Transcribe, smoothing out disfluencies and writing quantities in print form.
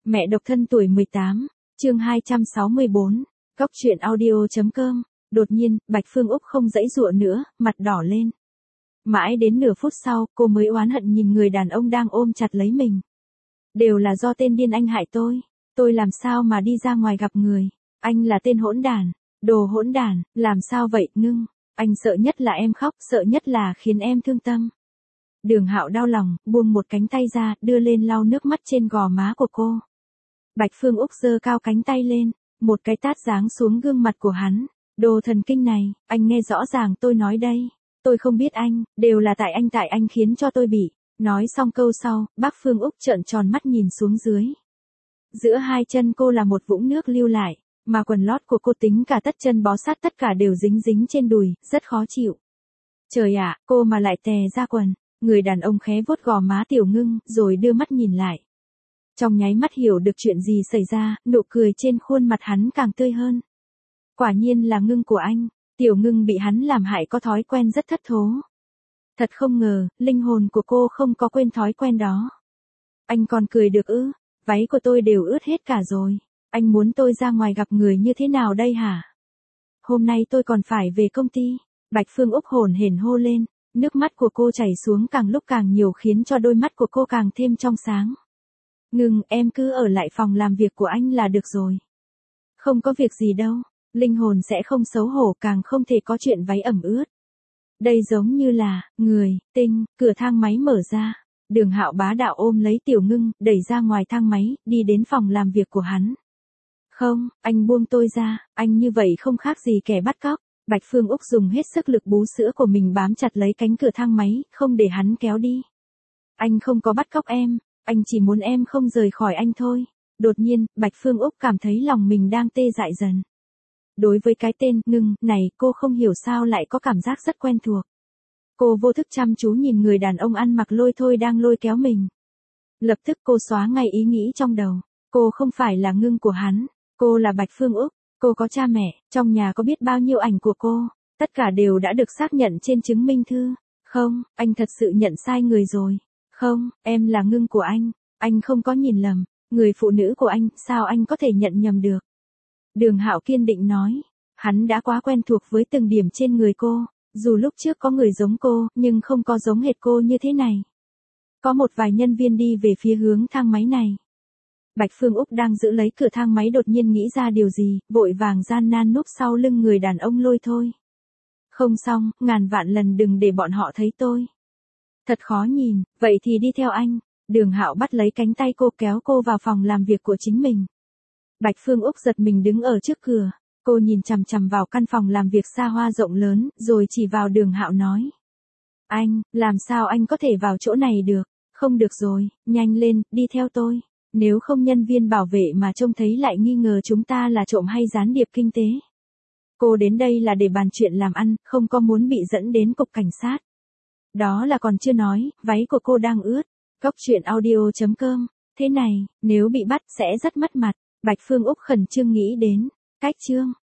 Mẹ độc thân tuổi 18, chương 264, Góc truyện audio.com. Đột nhiên, Bạch Phương Úc không giãy giụa nữa, mặt đỏ lên. Mãi đến nửa phút sau, cô mới oán hận nhìn người đàn ông đang ôm chặt lấy mình. Đều là do tên điên anh hại tôi làm sao mà đi ra ngoài gặp người, anh là tên hỗn đản, đồ hỗn đản, làm sao vậy, Ngưng, anh sợ nhất là em khóc, sợ nhất là khiến em thương tâm. Đường Hạo đau lòng, buông một cánh tay ra, đưa lên lau nước mắt trên gò má của cô. Bạch Phương Úc giơ cao cánh tay lên, một cái tát giáng xuống gương mặt của hắn. Đồ thần kinh này, anh nghe rõ ràng tôi nói đây. Tôi không biết anh, đều là tại anh khiến cho tôi bị. Nói xong câu sau, bác Phương Úc trợn tròn mắt nhìn xuống dưới. Giữa hai chân cô là một vũng nước lưu lại, mà quần lót của cô tính cả tất chân bó sát tất cả đều dính dính trên đùi, rất khó chịu. Trời ạ, cô mà lại tè ra quần. Người đàn ông khé vuốt gò má Tiểu Ngưng, rồi đưa mắt nhìn lại. Trong nháy mắt hiểu được chuyện gì xảy ra, nụ cười trên khuôn mặt hắn càng tươi hơn. Quả nhiên là Ngưng của anh, Tiểu Ngưng bị hắn làm hại có thói quen rất thất thố. Thật không ngờ, linh hồn của cô không có quên thói quen đó. Anh còn cười được ư, váy của tôi đều ướt hết cả rồi. Anh muốn tôi ra ngoài gặp người như thế nào đây hả? Hôm nay tôi còn phải về công ty. Bạch Phương Úc hổn hển hô lên, nước mắt của cô chảy xuống càng lúc càng nhiều khiến cho đôi mắt của cô càng thêm trong sáng. Ngưng, em cứ ở lại phòng làm việc của anh là được rồi. Không có việc gì đâu, linh hồn sẽ không xấu hổ, càng không thể có chuyện váy ẩm ướt. Đây giống như là, người, tinh, cửa thang máy mở ra. Đường Hạo bá đạo ôm lấy Tiểu Ngưng, đẩy ra ngoài thang máy, đi đến phòng làm việc của hắn. Không, anh buông tôi ra, anh như vậy không khác gì kẻ bắt cóc. Bạch Phương Úc dùng hết sức lực bú sữa của mình bám chặt lấy cánh cửa thang máy, không để hắn kéo đi. Anh không có bắt cóc em, anh chỉ muốn em không rời khỏi anh thôi. Đột nhiên, Bạch Phương Úc cảm thấy lòng mình đang tê dại dần. Đối với cái tên Ngưng này, cô không hiểu sao lại có cảm giác rất quen thuộc. Cô vô thức chăm chú nhìn người đàn ông ăn mặc lôi thôi đang lôi kéo mình. Lập tức cô xóa ngay ý nghĩ trong đầu. Cô không phải là Ngưng của hắn, cô là Bạch Phương Úc. Cô có cha mẹ, trong nhà có biết bao nhiêu ảnh của cô, tất cả đều đã được xác nhận trên chứng minh thư. Không, anh thật sự nhận sai người rồi. Không, em là Ngưng của anh không có nhìn lầm, người phụ nữ của anh, sao anh có thể nhận nhầm được? Đường Hạo kiên định nói, hắn đã quá quen thuộc với từng điểm trên người cô, dù lúc trước có người giống cô, nhưng không có giống hệt cô như thế này. Có một vài nhân viên đi về phía hướng thang máy này. Bạch Phương Úc đang giữ lấy cửa thang máy đột nhiên nghĩ ra điều gì, vội vàng gian nan núp sau lưng người đàn ông lôi thôi. Không xong, ngàn vạn lần đừng để bọn họ thấy tôi. Thật khó nhìn, vậy thì đi theo anh. Đường Hạo bắt lấy cánh tay cô kéo cô vào phòng làm việc của chính mình. Bạch Phương Úc giật mình đứng ở trước cửa, cô nhìn chằm chằm vào căn phòng làm việc xa hoa rộng lớn, rồi chỉ vào Đường Hạo nói. Anh, làm sao anh có thể vào chỗ này được? Không được rồi, nhanh lên, đi theo tôi. Nếu không nhân viên bảo vệ mà trông thấy lại nghi ngờ chúng ta là trộm hay gián điệp kinh tế. Cô đến đây là để bàn chuyện làm ăn, không có muốn bị dẫn đến cục cảnh sát. Đó là còn chưa nói, váy của cô đang ướt. Góc truyện audio.com. Thế này, nếu bị bắt sẽ rất mất mặt. Bạch Phương Úc khẩn trương nghĩ đến cách chương.